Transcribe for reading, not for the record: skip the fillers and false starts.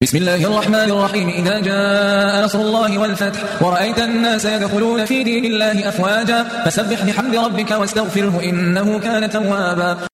بسم الله الرحمن الرحيم. إذا جاء نصر الله والفتح ورأيت الناس يدخلون في دين الله أفواجا فسبح بحمد ربك واستغفره إنه كان توابا.